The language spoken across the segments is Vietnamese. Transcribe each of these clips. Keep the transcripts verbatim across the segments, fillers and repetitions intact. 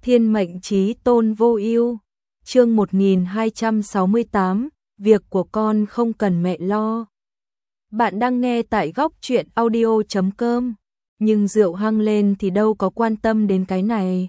Thiên mệnh chí tôn vô ưu. Chương một nghìn hai trăm sáu mươi tám, việc của con không cần mẹ lo. Bạn đang nghe tại góc truyện audio chấm com, nhưng rượu hăng lên thì đâu có quan tâm đến cái này.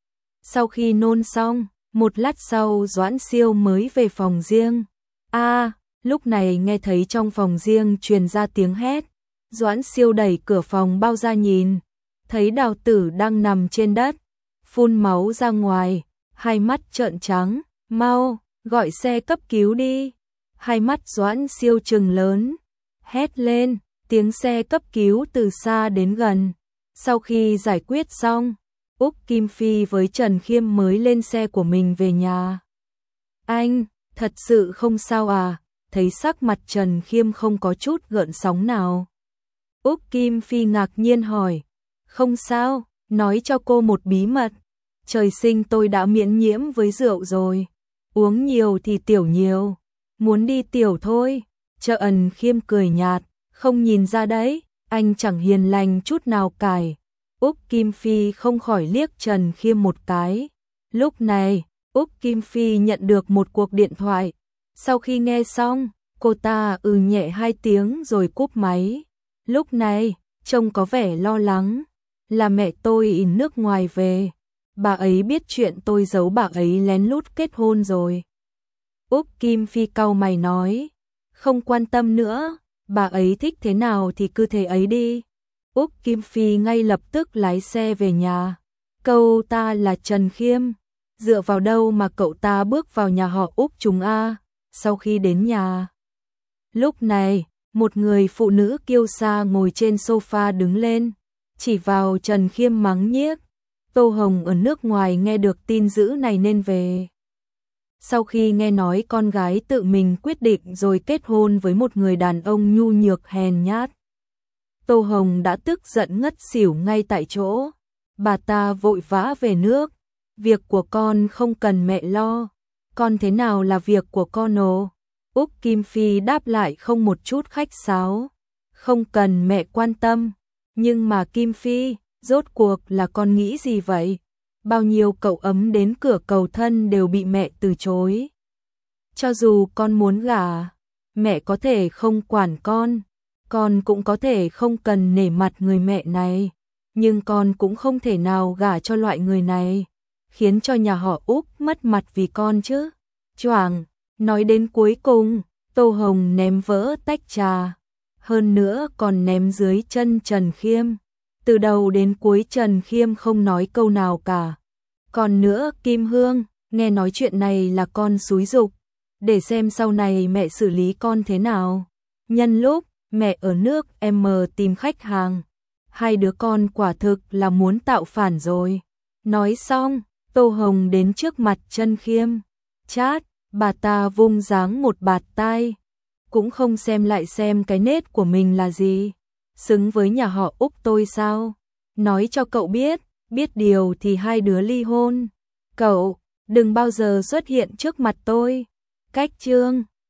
Sau khi nôn xong, một lát sau Doãn Siêu mới về phòng riêng. A, à, lúc này nghe thấy trong phòng riêng truyền ra tiếng hét. Doãn Siêu đẩy cửa phòng bao ra nhìn, thấy Đào Tử đang nằm trên đất, phun máu ra ngoài, hai mắt trợn trắng, mau, gọi xe cấp cứu đi. Hai mắt Doãn Siêu trừng lớn, hét lên, tiếng xe cấp cứu từ xa đến gần. Sau khi giải quyết xong, Úc Kim Phi với Trần Khiêm mới lên xe của mình về nhà. Anh, thật sự không sao à? Thấy sắc mặt Trần Khiêm không có chút gợn sóng nào. Úc Kim Phi ngạc nhiên hỏi, không sao, nói cho cô một bí mật. Trời sinh tôi đã miễn nhiễm với rượu rồi, uống nhiều thì tiểu nhiều, muốn đi tiểu thôi. Trần Khiêm cười nhạt, không nhìn ra đấy, anh chẳng hiền lành chút nào cải. Úc Kim Phi không khỏi liếc Trần Khiêm một cái. Lúc này, Úc Kim Phi nhận được một cuộc điện thoại. Sau khi nghe xong, cô ta ừ nhẹ hai tiếng rồi cúp máy. Lúc này, trông có vẻ lo lắng, là mẹ tôi nước ngoài về. Bà ấy biết chuyện tôi giấu bà ấy lén lút kết hôn rồi. Úc Kim Phi cau mày nói, không quan tâm nữa, bà ấy thích thế nào thì cứ thế ấy đi. Úc Kim Phi ngay lập tức lái xe về nhà. Cậu ta là Trần Khiêm, dựa vào đâu mà cậu ta bước vào nhà họ Úc chúng a? Sau khi đến nhà, lúc này, một người phụ nữ kiêu sa ngồi trên sofa đứng lên, chỉ vào Trần Khiêm mắng nhiếc. Tô Hồng ở nước ngoài nghe được tin dữ này nên về. Sau khi nghe nói con gái tự mình quyết định rồi kết hôn với một người đàn ông nhu nhược hèn nhát, Tô Hồng đã tức giận ngất xỉu ngay tại chỗ. Bà ta vội vã về nước. Việc của con không cần mẹ lo. Con thế nào là việc của con ồ? Úc Kim Phi đáp lại không một chút khách sáo. Không cần mẹ quan tâm. Nhưng mà Kim Phi, rốt cuộc là con nghĩ gì vậy? Bao nhiêu cậu ấm đến cửa cầu thân đều bị mẹ từ chối. Cho dù con muốn gả, mẹ có thể không quản con. Con cũng có thể không cần nể mặt người mẹ này, nhưng con cũng không thể nào gả cho loại người này, khiến cho nhà họ Úc mất mặt vì con chứ. Choảng, nói đến cuối cùng, Tô Hồng ném vỡ tách trà, hơn nữa còn ném dưới chân Trần Khiêm. Từ đầu đến cuối Trần Khiêm không nói câu nào cả. Còn nữa Kim Hương, nghe nói chuyện này là con xúi giục, để xem sau này mẹ xử lý con thế nào. Nhân lúc mẹ ở nước em tìm khách hàng, hai đứa con quả thực là muốn tạo phản rồi. Nói xong, Tô Hồng đến trước mặt Trần Khiêm. Chát, bà ta vung dáng một bạt tai, cũng không xem lại xem cái nết của mình là gì. Xứng với nhà họ Úc tôi sao? Nói cho cậu biết, biết điều thì hai đứa ly hôn. Cậu, đừng bao giờ xuất hiện trước mặt tôi. Cách chương